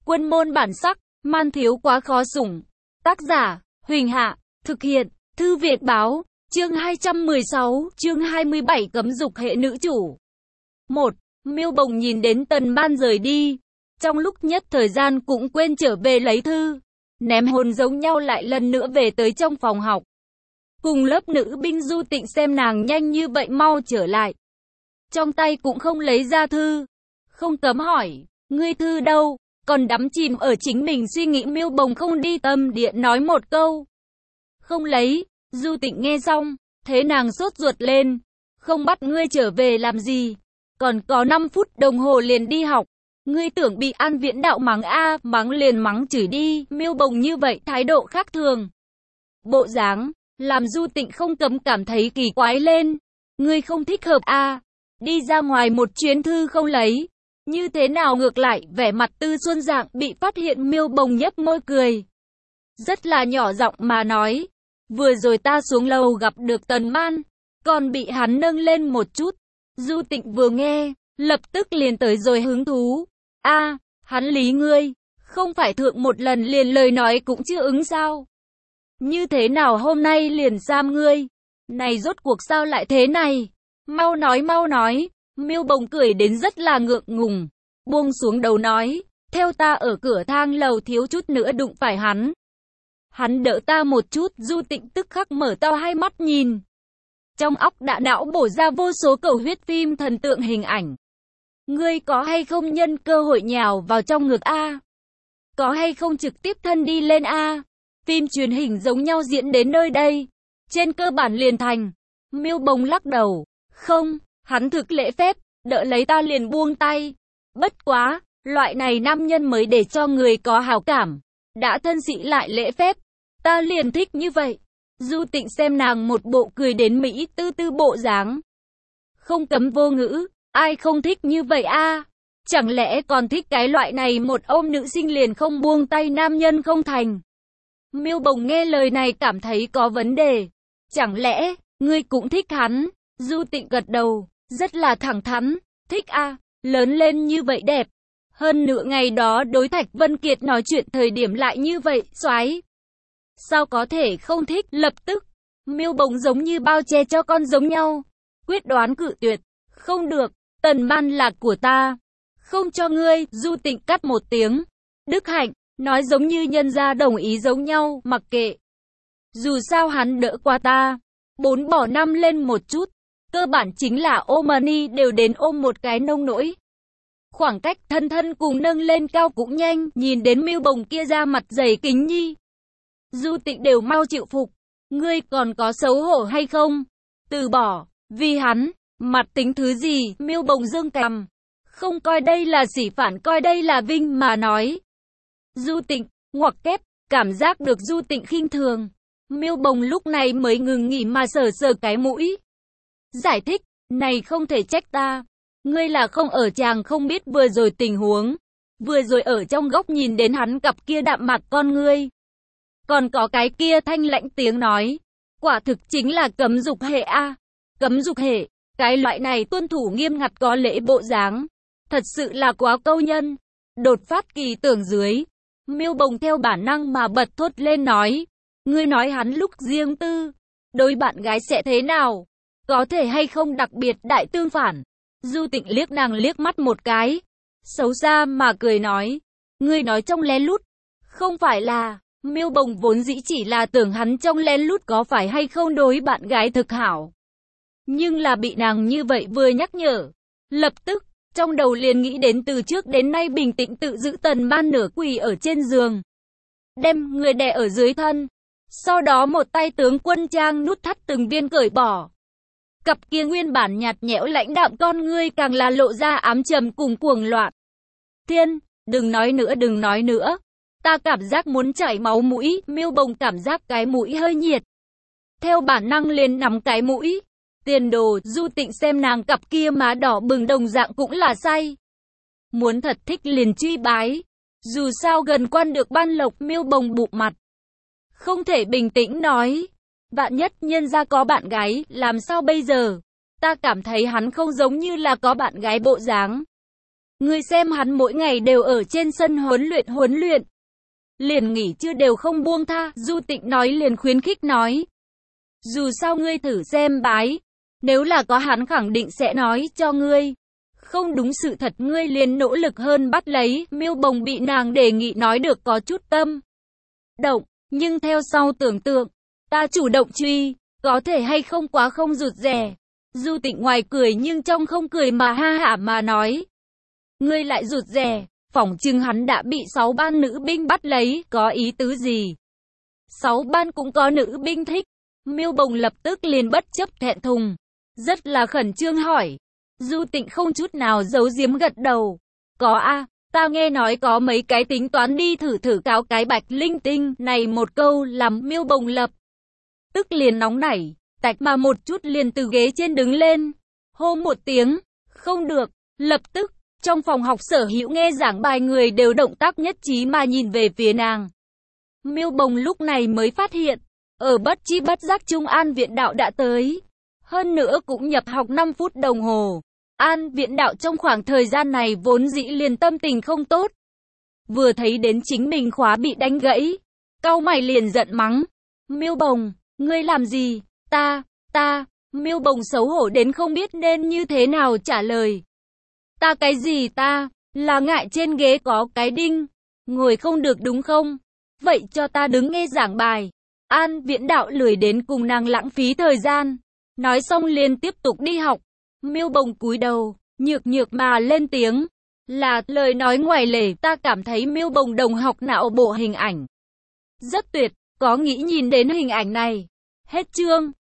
Quân môn bản sắc, man thiếu quá khó sủng. Tác giả, Huỳnh Hạ, thực hiện, Thư Việt Báo, chương 216, chương 27 cấm dục hệ nữ chủ. 1. Miêu Bồng nhìn đến Tần Ban rời đi. Trong lúc nhất thời gian cũng quên trở về lấy thư. Ném hồn giống nhau lại lần nữa về tới trong phòng học. Cùng lớp nữ binh Du Tịnh xem nàng nhanh như vậy mau trở lại. Trong tay cũng không lấy ra thư. Không cấm hỏi, ngươi thư đâu? Còn đắm chìm ở chính mình suy nghĩ. Miêu Bồng không đi tâm điện nói một câu. Không lấy. Du Tịnh nghe xong, thế nàng sốt ruột lên. Không bắt ngươi trở về làm gì? Còn có 5 phút đồng hồ liền đi học. Ngươi tưởng bị An Viễn đạo mắng a, mắng liền mắng chửi đi. Miêu Bồng như vậy thái độ khác thường. Bộ dáng, làm Du Tịnh không cấm cảm thấy kỳ quái lên. Ngươi không thích hợp a, đi ra ngoài một chuyến thư không lấy. Như thế nào ngược lại, vẻ mặt Tư Xuân Dạng bị phát hiện. Miêu Bồng nhếch môi cười. Rất là nhỏ giọng mà nói. Vừa rồi ta xuống lầu gặp được Tần Man, còn bị hắn nâng lên một chút. Du Tịnh vừa nghe, lập tức liền tới rồi hứng thú. A, hắn lý ngươi, không phải thượng một lần liền lời nói cũng chưa ứng sao? Như thế nào hôm nay liền giam ngươi? Này rốt cuộc sao lại thế này? Mau nói mau nói. Miêu Bồng cười đến rất là ngượng ngùng, buông xuống đầu nói, theo ta ở cửa thang lầu thiếu chút nữa đụng phải hắn. Hắn đỡ ta một chút. Du Tịnh tức khắc mở to hai mắt nhìn. Trong óc đã não bổ ra vô số cầu huyết phim thần tượng hình ảnh. Ngươi có hay không nhân cơ hội nhào vào trong ngực a? Có hay không trực tiếp thân đi lên a? Phim truyền hình giống nhau diễn đến nơi đây, trên cơ bản liền thành. Miêu Bồng lắc đầu, không, hắn thực lễ phép, đỡ lấy ta liền buông tay. Bất quá, loại này nam nhân mới để cho người có hảo cảm, đã thân sĩ lại lễ phép, ta liền thích như vậy. Du Tịnh xem nàng một bộ cười đến Mỹ tư tư bộ dáng, không cấm vô ngữ, ai không thích như vậy a? Chẳng lẽ còn thích cái loại này một ôm nữ sinh liền không buông tay nam nhân không thành? Miêu Bồng nghe lời này cảm thấy có vấn đề. Chẳng lẽ, ngươi cũng thích hắn? Du Tịnh gật đầu, rất là thẳng thắn, thích a, lớn lên như vậy đẹp. Hơn nữa ngày đó đối Thạch Vân Kiệt nói chuyện thời điểm lại như vậy, xoái. Sao có thể không thích? Lập tức, Miêu Bồng giống như bao che cho con giống nhau, quyết đoán cự tuyệt. Không được, Tần Man là của ta, không cho ngươi. Du Tịnh cắt một tiếng. Đức hạnh, nói giống như nhân gia đồng ý giống nhau, mặc kệ. Dù sao hắn đỡ qua ta, 4 bỏ 5 lên một chút. Cơ bản chính là ôm ni đều đến ôm một cái nông nỗi. Khoảng cách thân thân cùng nâng lên cao cũng nhanh. Nhìn đến Miêu Bồng kia ra mặt dày kính nhi, Du Tịnh đều mau chịu phục. Ngươi còn có xấu hổ hay không? Từ bỏ, vì hắn, mặt tính thứ gì? Miêu Bồng dương cằm, không coi đây là sỉ phản, coi đây là vinh mà nói. Du Tịnh, ngoặc kép, cảm giác được Du Tịnh khinh thường. Miêu Bồng lúc này mới ngừng nghỉ mà sờ sờ cái mũi. Giải thích, này không thể trách ta. Ngươi là không ở chàng không biết vừa rồi tình huống. Vừa rồi ở trong góc nhìn đến hắn cặp kia đạm mạc con ngươi. Còn có cái kia thanh lãnh tiếng nói. Quả thực chính là cấm dục hệ a. Cấm dục hệ, cái loại này tuân thủ nghiêm ngặt có lễ bộ dáng. Thật sự là quá câu nhân. Đột phát kỳ tưởng dưới, Miêu Bồng theo bản năng mà bật thốt lên nói. Ngươi nói hắn lúc riêng tư, đối bạn gái sẽ thế nào? Có thể hay không đặc biệt đại tương phản? Du Tịnh liếc nàng liếc mắt một cái, xấu xa mà cười nói. Ngươi nói trong lén lút, không phải là... Miêu Bồng vốn dĩ chỉ là tưởng hắn trong lén lút có phải hay không đối bạn gái thực hảo. Nhưng là bị nàng như vậy vừa nhắc nhở, lập tức, trong đầu liền nghĩ đến từ trước đến nay bình tĩnh tự giữ Tần Man nửa quỳ ở trên giường, đem người đè ở dưới thân. Sau đó một tay tướng quân trang nút thắt từng viên cởi bỏ. Cặp kia nguyên bản nhạt nhẽo lãnh đạm con ngươi càng là lộ ra ám trầm cùng cuồng loạn. Thiên, đừng nói nữa, đừng nói nữa. Ta cảm giác muốn chảy máu mũi. Miêu Bồng cảm giác cái mũi hơi nhiệt, theo bản năng liền nắm cái mũi. Tiền đồ. Du Tịnh xem nàng cặp kia má đỏ bừng đồng dạng cũng là say. Muốn thật thích liền truy bái. Dù sao gần quan được ban lộc. Miêu Bồng bụp mặt, không thể bình tĩnh nói. Vạn nhất nhân gia có bạn gái, làm sao bây giờ? Ta cảm thấy hắn không giống như là có bạn gái bộ dáng. Ngươi xem hắn mỗi ngày đều ở trên sân huấn luyện. Liền nghỉ trưa đều không buông tha, Du Tịnh nói liền khuyến khích nói. Dù sao ngươi thử xem bái, nếu là có hắn khẳng định sẽ nói cho ngươi. Không đúng sự thật ngươi liền nỗ lực hơn bắt lấy, Miêu Bồng bị nàng đề nghị nói được có chút tâm động, nhưng theo sau tưởng tượng, ta chủ động truy, có thể hay không quá không rụt rè. Du Tịnh ngoài cười nhưng trong không cười mà ha hả mà nói. Ngươi lại rụt rè, phỏng chừng hắn đã bị 6 ban nữ binh bắt lấy, có ý tứ gì? 6 ban cũng có nữ binh thích. Miêu Bồng lập tức liền bất chấp thẹn thùng, rất là khẩn trương hỏi. Du Tịnh không chút nào giấu giếm gật đầu. Có a, ta nghe nói có mấy cái tính toán đi thử cáo cái bạch linh tinh này, một câu làm Miêu Bồng lập tức liền nóng nảy, tạch mà một chút liền từ ghế trên đứng lên, hô một tiếng, không được, lập tức, trong phòng học sở hữu nghe giảng bài người đều động tác nhất trí mà nhìn về phía nàng. Miêu Bồng lúc này mới phát hiện, ở bất chi bất giác Trung An Viện Đạo đã tới, hơn nữa cũng nhập học 5 phút đồng hồ. An Viện Đạo trong khoảng thời gian này vốn dĩ liền tâm tình không tốt. Vừa thấy đến chính mình khóa bị đánh gãy, cau mày liền giận mắng. Miêu Bồng, ngươi làm gì? Ta, Miêu Bồng xấu hổ đến không biết nên như thế nào trả lời. Ta cái gì ta, là ngại trên ghế có cái đinh, ngồi không được đúng không? Vậy cho ta đứng nghe giảng bài. An Viễn Đạo lười đến cùng nàng lãng phí thời gian. Nói xong liền tiếp tục đi học. Miêu Bồng cúi đầu, nhược mà lên tiếng. Là lời nói ngoài lề, ta cảm thấy Miêu Bồng đồng học não bộ hình ảnh rất tuyệt, có nghĩ nhìn đến hình ảnh này. Hết chương.